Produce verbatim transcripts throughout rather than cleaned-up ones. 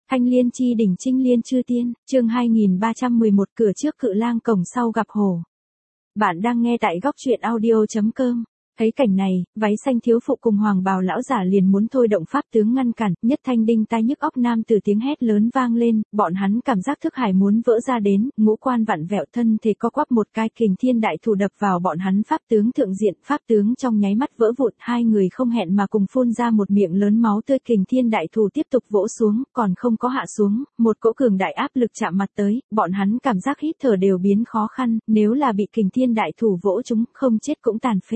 Thanh liên chi đỉnh trinh liên chư tiên, chương hai nghìn ba trăm mười một cửa trước cự lang cổng sau gặp hổ. Bạn đang nghe tại góc truyện audio chấm com. Thấy cảnh này, váy xanh thiếu phụ cùng hoàng bào lão giả liền muốn thôi động pháp tướng ngăn cản, nhất thanh đinh tai nhức óc nam từ tiếng hét lớn vang lên, bọn hắn cảm giác thức hải muốn vỡ ra đến, ngũ quan vặn vẹo thân thể co quắp một cái kình thiên đại thủ đập vào bọn hắn pháp tướng thượng diện, pháp tướng trong nháy mắt vỡ vụn, hai người không hẹn mà cùng phun ra một miệng lớn máu tươi, kình thiên đại thủ tiếp tục vỗ xuống, còn không có hạ xuống, một cỗ cường đại áp lực chạm mặt tới, bọn hắn cảm giác hít thở đều biến khó khăn, nếu là bị kình thiên đại thủ vỗ chúng, không chết cũng tàn phế.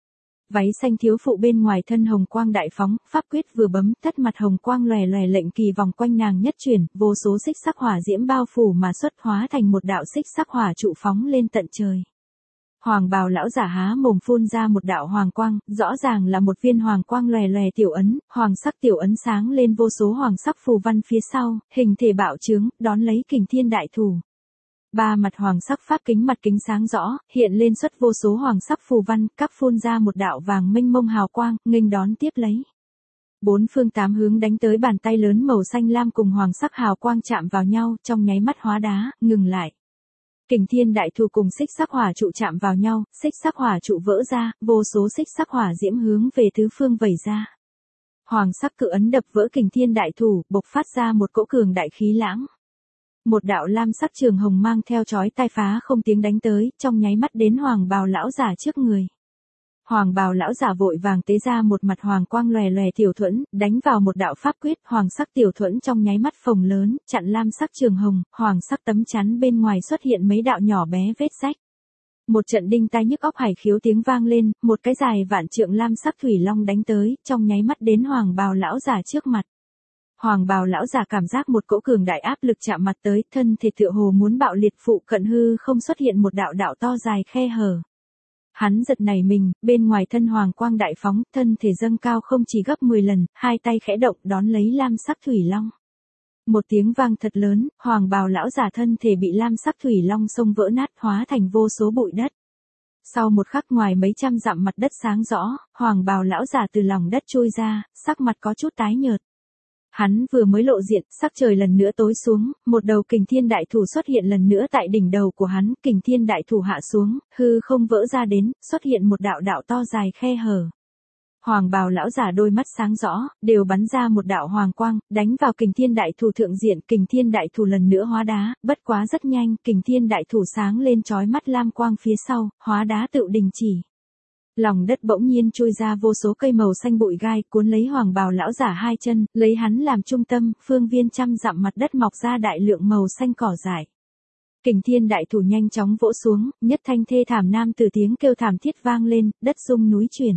Váy xanh thiếu phụ bên ngoài thân hồng quang đại phóng, pháp quyết vừa bấm, tất mặt hồng quang lòe lòe lệnh kỳ vòng quanh nàng nhất chuyển, vô số xích sắc hỏa diễm bao phủ mà xuất hóa thành một đạo xích sắc hỏa trụ phóng lên tận trời. Hoàng bào lão giả há mồm phun ra một đạo hoàng quang, rõ ràng là một viên hoàng quang lòe lòe tiểu ấn, hoàng sắc tiểu ấn sáng lên vô số hoàng sắc phù văn phía sau, hình thể bạo trướng, đón lấy kình thiên đại thủ. Ba mặt hoàng sắc pháp kính mặt kính sáng rõ, hiện lên xuất vô số hoàng sắc phù văn, các phun ra một đạo vàng minh mông hào quang, nghênh đón tiếp lấy. Bốn phương tám hướng đánh tới bàn tay lớn màu xanh lam cùng hoàng sắc hào quang chạm vào nhau, trong nháy mắt hóa đá, ngừng lại. Kình thiên đại thủ cùng xích sắc hỏa trụ chạm vào nhau, xích sắc hỏa trụ vỡ ra, vô số xích sắc hỏa diễm hướng về tứ phương vẩy ra. Hoàng sắc cự ấn đập vỡ kình thiên đại thủ, bộc phát ra một cỗ cường đại khí lãng. Một đạo lam sắc trường hồng mang theo chói tai phá không tiếng đánh tới, trong nháy mắt đến hoàng bào lão giả trước người. Hoàng bào lão giả vội vàng tế ra một mặt hoàng quang lòe lòe tiểu thuẫn, đánh vào một đạo pháp quyết, hoàng sắc tiểu thuẫn trong nháy mắt phồng lớn, chặn lam sắc trường hồng, hoàng sắc tấm chắn bên ngoài xuất hiện mấy đạo nhỏ bé vết rách. Một trận đinh tai nhức óc hải khiếu tiếng vang lên, một cái dài vạn trượng lam sắc thủy long đánh tới, trong nháy mắt đến hoàng bào lão giả trước mặt. Hoàng bào lão giả cảm giác một cỗ cường đại áp lực chạm mặt tới, thân thể tựa hồ muốn bạo liệt, phụ cận hư không xuất hiện một đạo đạo to dài khe hở. Hắn giật nảy mình, bên ngoài thân hoàng quang đại phóng, thân thể dâng cao không chỉ gấp mười lần, hai tay khẽ động đón lấy lam sắc thủy long. Một tiếng vang thật lớn, hoàng bào lão giả thân thể bị lam sắc thủy long xông vỡ nát, hóa thành vô số bụi đất. Sau một khắc ngoài mấy trăm dặm mặt đất sáng rõ, hoàng bào lão giả từ lòng đất trôi ra, sắc mặt có chút tái nhợt. Hắn vừa mới lộ diện, sắc trời lần nữa tối xuống, một đầu kình thiên đại thủ xuất hiện lần nữa tại đỉnh đầu của hắn, kình thiên đại thủ hạ xuống, hư không vỡ ra đến, xuất hiện một đạo đạo to dài khe hở. Hoàng bào lão giả đôi mắt sáng rõ, đều bắn ra một đạo hoàng quang, đánh vào kình thiên đại thủ thượng diện, kình thiên đại thủ lần nữa hóa đá, bất quá rất nhanh, kình thiên đại thủ sáng lên chói mắt lam quang phía sau, hóa đá tự đình chỉ. Lòng đất bỗng nhiên trôi ra vô số cây màu xanh bụi gai, cuốn lấy hoàng bào lão giả hai chân, lấy hắn làm trung tâm, phương viên trăm dặm mặt đất mọc ra đại lượng màu xanh cỏ dại. Kình thiên đại thủ nhanh chóng vỗ xuống, nhất thanh thê thảm nam từ tiếng kêu thảm thiết vang lên, đất rung núi chuyển.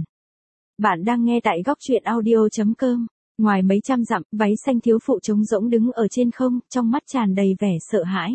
Bạn đang nghe tại góc truyện audio chấm com. Ngoài mấy trăm dặm, váy xanh thiếu phụ trống rỗng đứng ở trên không, trong mắt tràn đầy vẻ sợ hãi.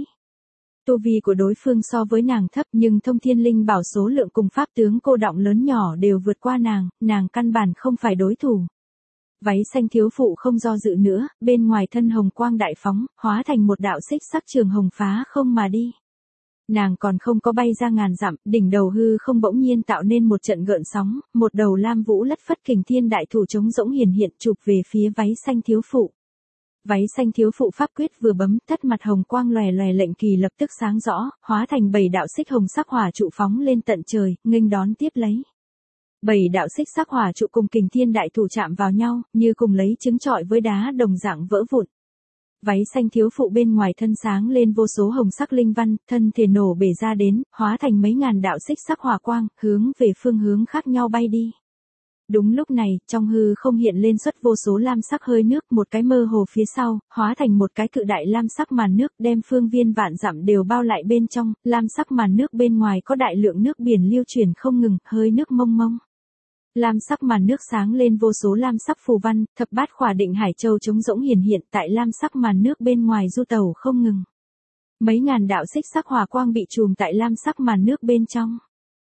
Tu vi của đối phương so với nàng thấp, nhưng thông thiên linh bảo số lượng cùng pháp tướng cô đọng lớn nhỏ đều vượt qua nàng, nàng căn bản không phải đối thủ. Váy xanh thiếu phụ không do dự nữa, bên ngoài thân hồng quang đại phóng, hóa thành một đạo xích sắc trường hồng phá không mà đi. Nàng còn không có bay ra ngàn dặm, đỉnh đầu hư không bỗng nhiên tạo nên một trận gợn sóng, một đầu lam vũ lất phất kình thiên đại thủ trống rỗng hiển hiện chụp về phía váy xanh thiếu phụ. Váy xanh thiếu phụ pháp quyết vừa bấm, tất mặt hồng quang lòe lòe lệnh kỳ lập tức sáng rõ, hóa thành bảy đạo xích hồng sắc hỏa trụ phóng lên tận trời, nghênh đón tiếp lấy. Bảy đạo xích sắc hỏa trụ cùng kình thiên đại thủ chạm vào nhau, như cùng lấy trứng trọi với đá đồng dạng vỡ vụn. Váy xanh thiếu phụ bên ngoài thân sáng lên vô số hồng sắc linh văn, thân thể nổ bể ra đến, hóa thành mấy ngàn đạo xích sắc hỏa quang, hướng về phương hướng khác nhau bay đi. Đúng lúc này, trong hư không hiện lên xuất vô số lam sắc hơi nước, một cái mơ hồ phía sau, hóa thành một cái cự đại lam sắc màn nước, đem phương viên vạn dặm đều bao lại bên trong, lam sắc màn nước bên ngoài có đại lượng nước biển lưu chuyển không ngừng, hơi nước mông mông. Lam sắc màn nước sáng lên vô số lam sắc phù văn, thập bát khỏa định hải châu trống rỗng hiển hiện tại lam sắc màn nước bên ngoài du tàu không ngừng. Mấy ngàn đạo xích sắc hỏa quang bị trùm tại lam sắc màn nước bên trong.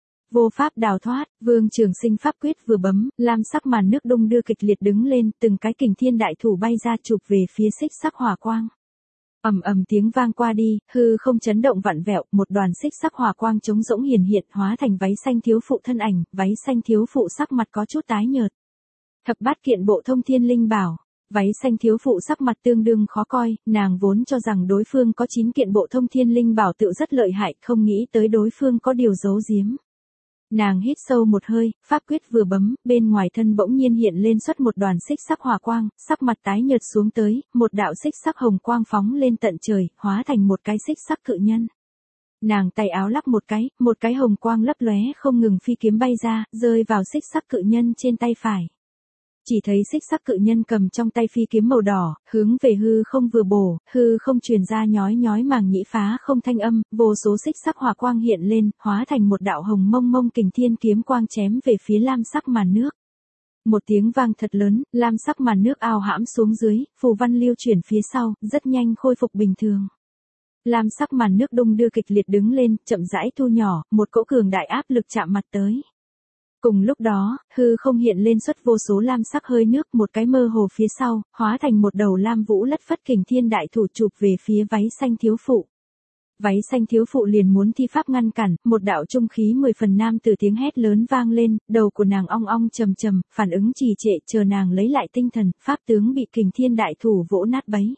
Vô pháp đào thoát, Vương Trường Sinh pháp quyết vừa bấm, lam sắc màn nước đung đưa kịch liệt đứng lên, từng cái kình thiên đại thủ bay ra chụp về phía xích sắc hỏa quang. Ầm ầm tiếng vang qua đi, hư không chấn động vặn vẹo, một đoàn xích sắc hỏa quang trống rỗng hiển hiện, hóa thành váy xanh thiếu phụ thân ảnh, váy xanh thiếu phụ sắc mặt có chút tái nhợt. Thập bát kiện bộ thông thiên linh bảo, Váy xanh thiếu phụ sắc mặt tương đương khó coi, nàng vốn cho rằng đối phương có chín kiện bộ thông thiên linh bảo tự rất lợi hại, không nghĩ tới đối phương có điều giấu giếm. Nàng hít sâu một hơi, pháp quyết vừa bấm, bên ngoài thân bỗng nhiên hiện lên xuất một đoàn xích sắc hỏa quang, sắc mặt tái nhợt xuống tới, một đạo xích sắc hồng quang phóng lên tận trời, hóa thành một cái xích sắc cự nhân. Nàng tay áo lắc một cái, một cái hồng quang lấp lóe không ngừng phi kiếm bay ra, rơi vào xích sắc cự nhân trên tay phải. Chỉ thấy xích sắc cự nhân cầm trong tay phi kiếm màu đỏ, hướng về hư không vừa bổ, hư không truyền ra nhói nhói màng nhĩ phá không thanh âm, vô số xích sắc hỏa quang hiện lên, hóa thành một đạo hồng mông mông kình thiên kiếm quang chém về phía lam sắc màn nước. Một tiếng vang thật lớn, lam sắc màn nước ao hãm xuống dưới, phù văn lưu chuyển phía sau, rất nhanh khôi phục bình thường. Lam sắc màn nước đung đưa kịch liệt đứng lên, chậm rãi thu nhỏ, một cỗ cường đại áp lực chạm mặt tới. Cùng lúc đó, hư không hiện lên xuất vô số lam sắc hơi nước, một cái mơ hồ phía sau, hóa thành một đầu lam vũ lất phất kình thiên đại thủ chụp về phía váy xanh thiếu phụ. Váy xanh thiếu phụ liền muốn thi pháp ngăn cản, một đạo trung khí mười phần nam từ tiếng hét lớn vang lên, đầu của nàng ong ong trầm trầm, phản ứng trì trệ, chờ nàng lấy lại tinh thần, pháp tướng bị kình thiên đại thủ vỗ nát bấy.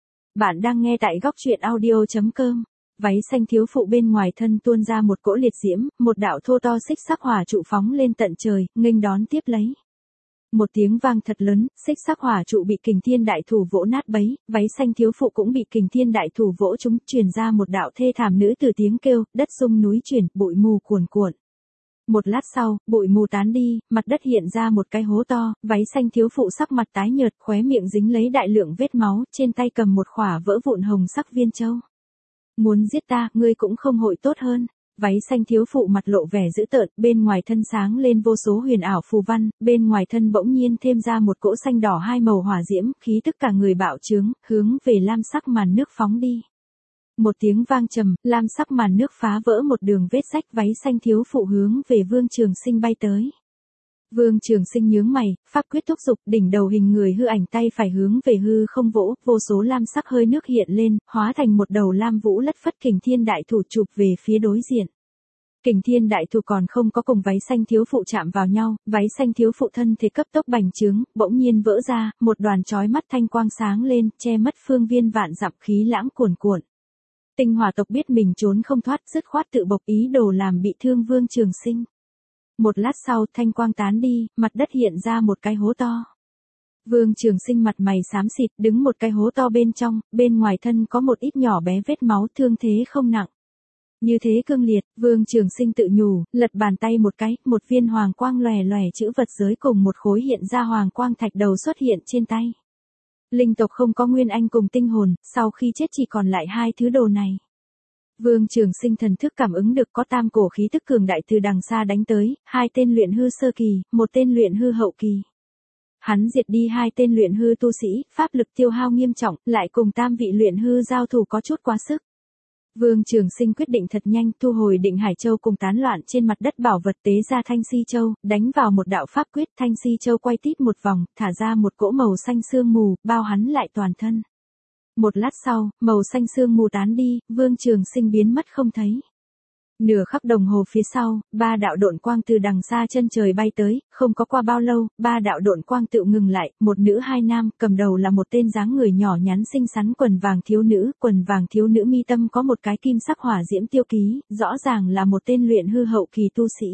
Bạn đang nghe tại góc truyện audio chấm com. Váy xanh thiếu phụ bên ngoài thân tuôn ra một cỗ liệt diễm, một đạo thô to xích sắc hỏa trụ phóng lên tận trời, nghênh đón tiếp lấy. Một tiếng vang thật lớn, xích sắc hỏa trụ bị kình thiên đại thủ vỗ nát bấy, váy xanh thiếu phụ cũng bị kình thiên đại thủ vỗ trúng, truyền ra một đạo thê thảm nữ từ tiếng kêu, đất rung núi chuyển, bụi mù cuồn cuộn. Một lát sau, bụi mù tán đi, mặt đất hiện ra một cái hố to, váy xanh thiếu phụ sắc mặt tái nhợt, khóe miệng dính lấy đại lượng vết máu, trên tay cầm một khỏa vỡ vụn hồng sắc viên châu. Muốn giết ta, ngươi cũng không hội tốt hơn. Váy xanh thiếu phụ mặt lộ vẻ dữ tợn, bên ngoài thân sáng lên vô số huyền ảo phù văn, bên ngoài thân bỗng nhiên thêm ra một cỗ xanh đỏ hai màu hỏa diễm, khí tức cả người bạo trướng, hướng về lam sắc màn nước phóng đi. Một tiếng vang trầm, lam sắc màn nước phá vỡ một đường vết rách, váy xanh thiếu phụ hướng về Vương Trường Sinh bay tới. Vương Trường Sinh nhướng mày, pháp quyết thúc dục, đỉnh đầu hình người hư ảnh tay phải hướng về hư không vỗ, vô số lam sắc hơi nước hiện lên, hóa thành một đầu lam vũ lất phất kình thiên đại thủ chụp về phía đối diện. Kình thiên đại thủ còn không có cùng váy xanh thiếu phụ chạm vào nhau, váy xanh thiếu phụ thân thể cấp tốc bành trướng, bỗng nhiên vỡ ra, một đoàn chói mắt thanh quang sáng lên, che mất phương viên vạn dặm khí lãng cuồn cuộn. Tinh Hỏa tộc biết mình trốn không thoát, dứt khoát tự bộc ý đồ làm bị thương Vương Trường Sinh. Một lát sau, thanh quang tán đi, mặt đất hiện ra một cái hố to. Vương Trường Sinh mặt mày xám xịt, đứng một cái hố to bên trong, bên ngoài thân có một ít nhỏ bé vết máu, thương thế không nặng. Như thế cương liệt, Vương Trường Sinh tự nhủ, lật bàn tay một cái, một viên hoàng quang lòe lòe chữ vật giới cùng một khối hiện ra hoàng quang thạch đầu xuất hiện trên tay. Linh tộc không có nguyên anh cùng tinh hồn, sau khi chết chỉ còn lại hai thứ đồ này. Vương Trường Sinh thần thức cảm ứng được có tam cổ khí tức cường đại từ đằng xa đánh tới, hai tên luyện hư sơ kỳ, một tên luyện hư hậu kỳ. Hắn diệt đi hai tên luyện hư tu sĩ, pháp lực tiêu hao nghiêm trọng, lại cùng tam vị luyện hư giao thủ có chút quá sức. Vương Trường Sinh quyết định thật nhanh, thu hồi Định Hải Châu cùng tán loạn trên mặt đất bảo vật, tế ra Thanh Si Châu, đánh vào một đạo pháp quyết, Thanh Si Châu quay tít một vòng, thả ra một cỗ màu xanh sương mù, bao hắn lại toàn thân. Một lát sau, màu xanh sương mù tán đi, Vương Trường Sinh biến mất không thấy. Nửa khắc đồng hồ phía sau, ba đạo độn quang từ đằng xa chân trời bay tới, không có qua bao lâu, ba đạo độn quang tự ngừng lại, một nữ hai nam, cầm đầu là một tên dáng người nhỏ nhắn xinh xắn quần vàng thiếu nữ, quần vàng thiếu nữ mi tâm có một cái kim sắc hỏa diễm tiêu ký, rõ ràng là một tên luyện hư hậu kỳ tu sĩ.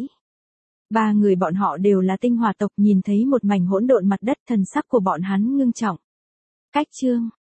Ba người bọn họ đều là Tinh Hỏa tộc, nhìn thấy một mảnh hỗn độn mặt đất, thần sắc của bọn hắn ngưng trọng. Cách chương